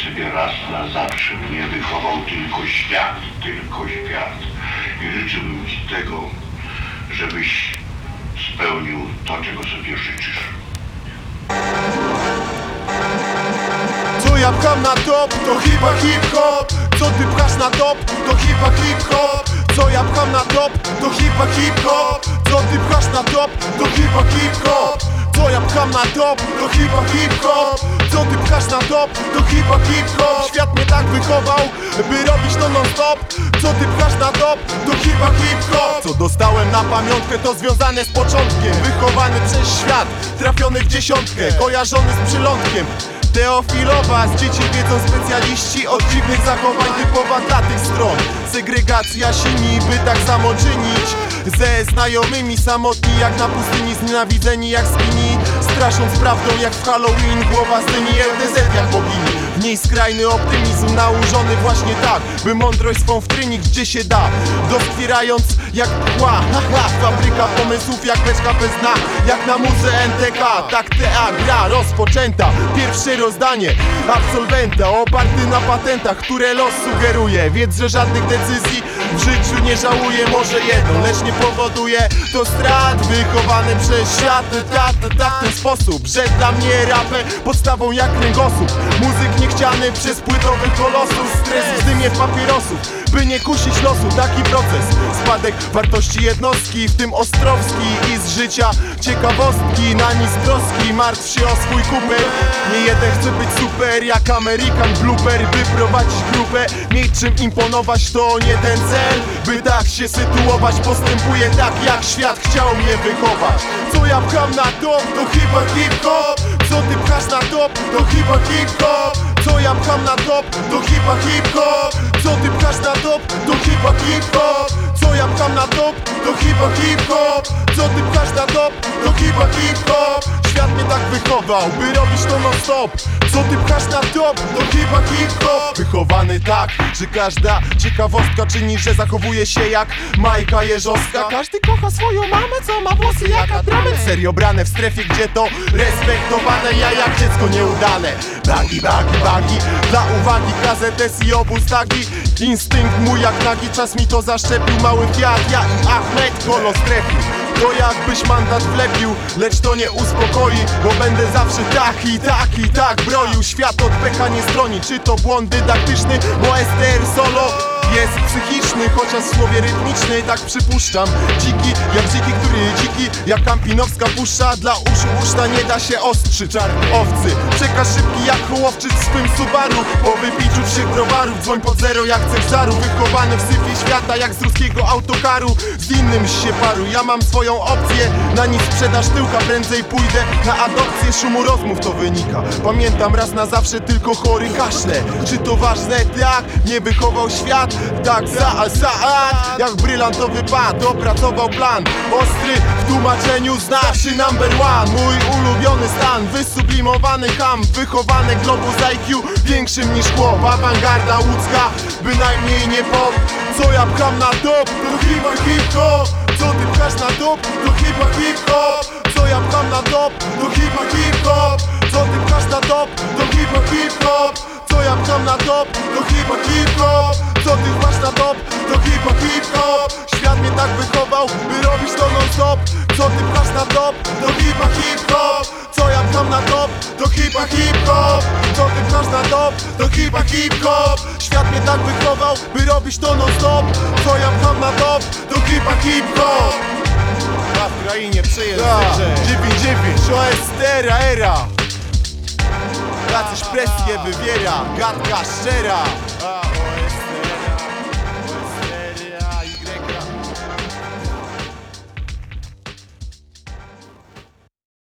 sobie raz na zawsze mnie wychował tylko świat. I życzyłbym ci tego, żebyś spełnił to, czego sobie życzysz. Co ja pcham na top, to chyba hip-hop. Co ty pchasz na top, to chyba hip-hop. Co ja pcham na top, to chyba hip-hop. Co ty pchasz na top, to chyba hip-hop. Co ja pcham na top, to chyba hip-hop. Co ty pchasz na top, to chyba hip-hop. Świat mnie tak wychował, by robić to non-stop. Co ty pchasz na top, to chyba hip-hop. Co dostałem na pamiątkę, to związane z początkiem. Wychowany przez świat, trafiony w dziesiątkę. Kojarzony z przylądkiem Teofilowa, z dzieci wiedzą specjaliści od dziwnych zachowań typowa dla tych stron. Segregacja sini, by tak samo czynić. Ze znajomymi samotni jak na pustyni, znienawidzeni jak skini. Strasząc prawdą jak w Halloween, głowa zdyni LDZ jak bogini. W niej skrajny optymizm nałożony właśnie tak, by mądrość swą wtrynić gdzie się da. Doskwierając jak pchła, fabryka pomysłów jak beczka bez dna. Jak na muze NTK, tak TA gra rozpoczęta. Pierwsze rozdanie absolwenta, oparty na patentach, które los sugeruje. Wiedz, że żadnych decyzji w życiu nie żałuje. Może jedno, lecz nie powoduje to strat. Wychowany przez świat, w ten sposób, że dla mnie rapę podstawą jak kręgosłup. Muzyk niechciany przez płytowych kolosów. Stres w dymie papierosów, by nie kusić losu. Taki proces, spadek wartości jednostki, w tym Ostrowski. I z życia ciekawostki, na nic troski. Martw się o swój kuper. Nie jeden chce być super jak American Blooper. By prowadzić grupę, mieć czym imponować, to nie ten cel. By tak się sytuować, postępuję tak jak świat chciał mnie wychować. Co ja pcham na top, to chyba hip-hop. Co ty pchasz na top, to chyba hip-hop. Co ja pcham na top, to chyba hip-hop. Co ty pchasz na top, to chyba hip-hop. Co ja pcham na top, to chyba hip-hop. Co ty pchasz na top, to chyba hip-hop. Świat mnie tak wychował, by robić to non-stop. Co ty pchasz na top, to chyba hip-hop. Wychowany tak, że każda ciekawostka czyni, że zachowuje się jak Majka Jeżowska. Każdy kocha swoją mamę, co ma włosy jak atrament. Serio brane w strefie, gdzie to respektowane. Ja jak dziecko nieudane. Bagi, dla uwagi KZS i obóz taki. Instynkt mój jak nagi, czas mi to zaszczepił. Mały Fiat, ja i Ahmed kolo strefił. To jakbyś mandat wlepił, lecz to nie uspokoi. Bo będę zawsze tak i tak broił. Świat od pecha nie stroni, czy to błąd dydaktyczny, bo STR solo jest psychiczny, chociaż w słowie rytmiczny, tak przypuszczam. Dziki, jak Kampinowska puszcza. Dla uszu uszta nie da się ostrzy. Czarny owcy, przekaz szybki jak Hołowczyk w swym Subaru. Po wypiciu 3 browarów, dzwoń pod zero jak Cezaru. Wychowany w syfie świata jak z ruskiego autokaru. Z innym się paru, ja mam swoją opcję. Na nic sprzedaż tyłka, prędzej pójdę na adopcję. Szumu rozmów to wynika. Pamiętam raz na zawsze tylko chory kaszle. Czy to ważne? Tak, nie wychował świat. Tak zaad, jak brylantowy pan opracował plan. Ostry w tłumaczeniu znaczy number one. Mój ulubiony stan, wysublimowany ham. Wychowany globus IQ większym niż chłop. Awangarda łódzka, bynajmniej nie pop. Co ja pcham na top, to chyba hip-hop. Co ty pchasz na top, to chyba hip-hop. Co ja pcham na top, to chyba hip-hop. Co ty pchasz na top, to chyba hip-hop. Co ja pcham na top, to chyba hip-hop. Co ty pchasz na top, to chyba hip-hop. Świat mnie tak wychował, by robić to non-stop. Co ty pchasz na top, to chyba hip-hop. Co ja pcham na top, to chyba hip-hop. Co ty pchasz na top, to chyba hip-hop. Świat mnie tak wychował, by robić to non-stop. Co ja pcham na top, to chyba hip-hop. W krainie przejeżdżę 9-9, OSTR era. Jacyś presję wywiera, gadka szczera.